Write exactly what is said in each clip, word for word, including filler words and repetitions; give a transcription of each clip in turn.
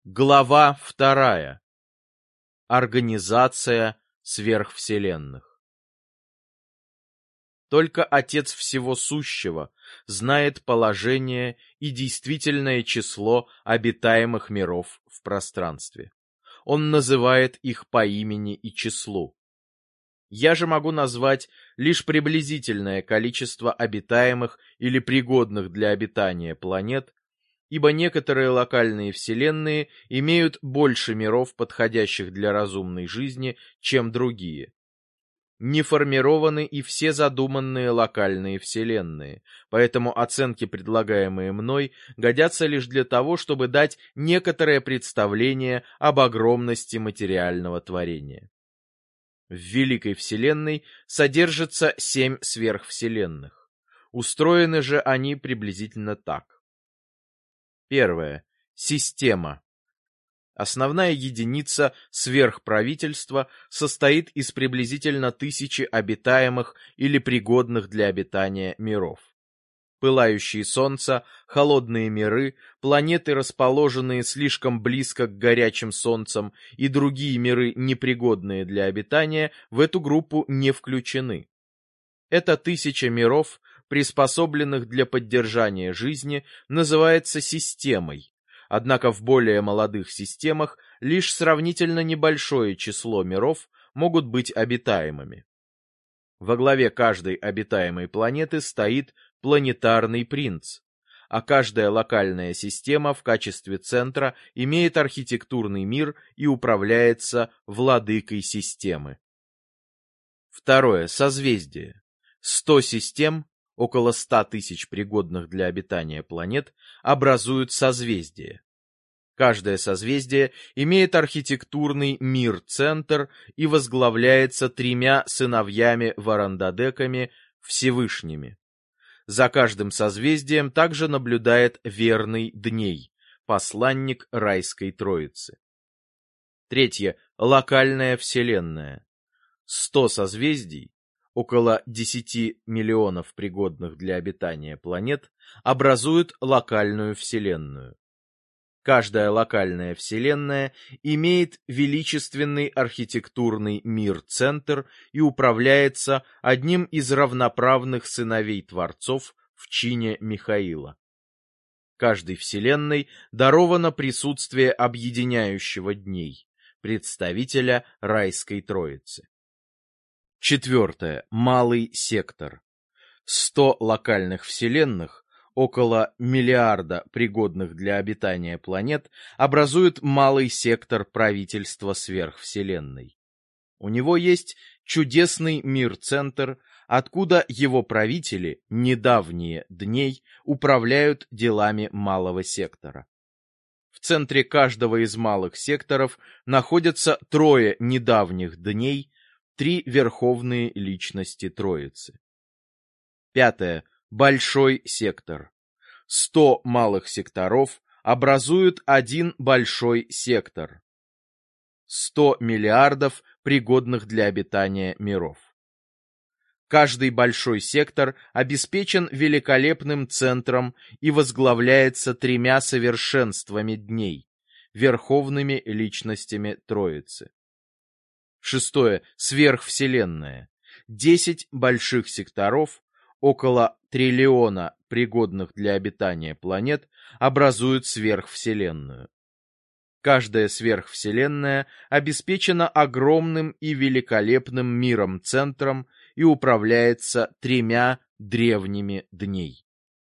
Глава вторая. Организация сверхвселенных. Только Отец Всего Сущего знает положение и действительное число обитаемых миров в пространстве. Он называет их по имени и числу. Я же могу назвать лишь приблизительное количество обитаемых или пригодных для обитания планет, ибо некоторые локальные вселенные имеют больше миров, подходящих для разумной жизни, чем другие. Не формированы и все задуманные локальные вселенные, поэтому оценки, предлагаемые мной, годятся лишь для того, чтобы дать некоторое представление об огромности материального творения. В Великой Вселенной содержится семь сверхвселенных. Устроены же они приблизительно так. Первое. Система. Основная единица сверхправительства состоит из приблизительно тысячи обитаемых или пригодных для обитания миров. Пылающие солнца, холодные миры, планеты, расположенные слишком близко к горячим солнцам, и другие миры, непригодные для обитания, в эту группу не включены. Эта тысяча миров, приспособленных для поддержания жизни, называется системой, однако в более молодых системах лишь сравнительно небольшое число миров могут быть обитаемыми. Во главе каждой обитаемой планеты стоит планетарный принц, а каждая локальная система в качестве центра имеет архитектурный мир и управляется владыкой системы. Второе. Созвездие. Сто систем, около ста тысяч пригодных для обитания планет, образуют созвездие. Каждое созвездие имеет архитектурный мир-центр и возглавляется тремя сыновьями-варандадеками Всевышними. За каждым созвездием также наблюдает верный Дней, посланник райской Троицы. Третье. Локальная вселенная. Сто созвездий, около десяти миллионов пригодных для обитания планет, образуют локальную вселенную. Каждая локальная вселенная имеет величественный архитектурный мир-центр и управляется одним из равноправных сыновей Творцов в чине Михаила. Каждой вселенной даровано присутствие объединяющего дней, представителя райской Троицы. Четвертое. Малый сектор. Сто локальных вселенных, около миллиарда пригодных для обитания планет, образуют малый сектор правительства сверхвселенной. У него есть чудесный мир-центр, откуда его правители, недавние дней, управляют делами малого сектора. В центре каждого из малых секторов находятся трое недавних дней, три верховные личности Троицы. Пятое. Большой сектор. Сто малых секторов образуют один большой сектор. Сто миллиардов пригодных для обитания миров. Каждый большой сектор обеспечен великолепным центром и возглавляется тремя совершенствами дней, верховными личностями Троицы. Шестое. Сверхвселенная. Десять больших секторов, около триллиона пригодных для обитания планет, образуют сверхвселенную. Каждая сверхвселенная обеспечена огромным и великолепным миром-центром и управляется тремя древними дней.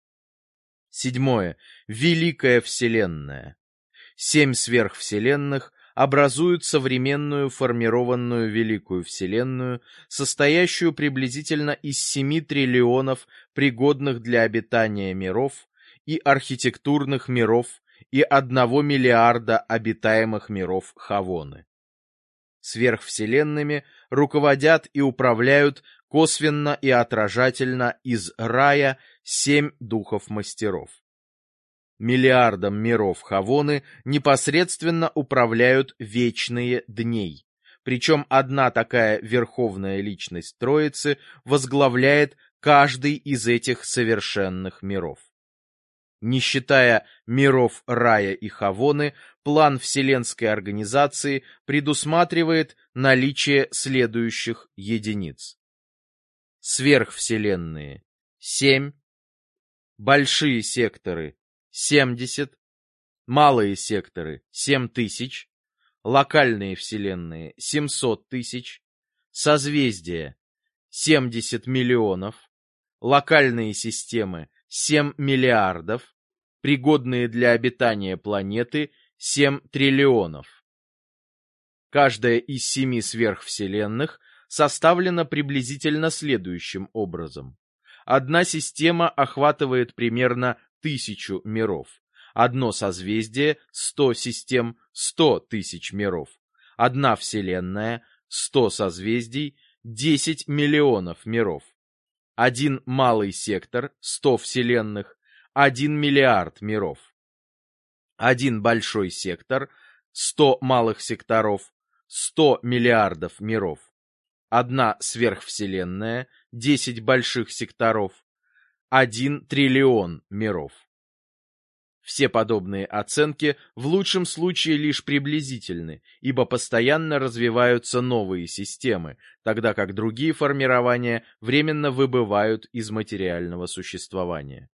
Седьмое. Великая Вселенная. Семь сверхвселенных образуют современную формированную Великую Вселенную, состоящую приблизительно из семи триллионов пригодных для обитания миров и архитектурных миров и одного миллиарда обитаемых миров Хавоны. Сверхвселенными руководят и управляют косвенно и отражательно из рая семь духов-мастеров. Миллиардом миров Хавоны непосредственно управляют вечные дней, причем одна такая верховная личность Троицы возглавляет каждый из этих совершенных миров. Не считая миров рая и Хавоны, план Вселенской организации предусматривает наличие следующих единиц. Сверхвселенные — семь, большие секторы — семьдесят, малые секторы — семь тысяч, локальные вселенные — семьсот тысяч, созвездия — семьдесят миллионов, локальные системы — семь миллиардов, пригодные для обитания планеты — семь триллионов. Каждая из семи сверхвселенных составлена приблизительно следующим образом. Одна система охватывает примерно тысячу миров, одно созвездие — сто систем, сто тысяч миров, одна вселенная — сто созвездий, десять миллионов миров, один малый сектор — сто вселенных, один миллиард миров, один большой сектор — сто малых секторов, сто миллиардов миров, одна сверхвселенная — десять больших секторов, один триллион миров. Все подобные оценки в лучшем случае лишь приблизительны, ибо постоянно развиваются новые системы, тогда как другие формирования временно выбывают из материального существования.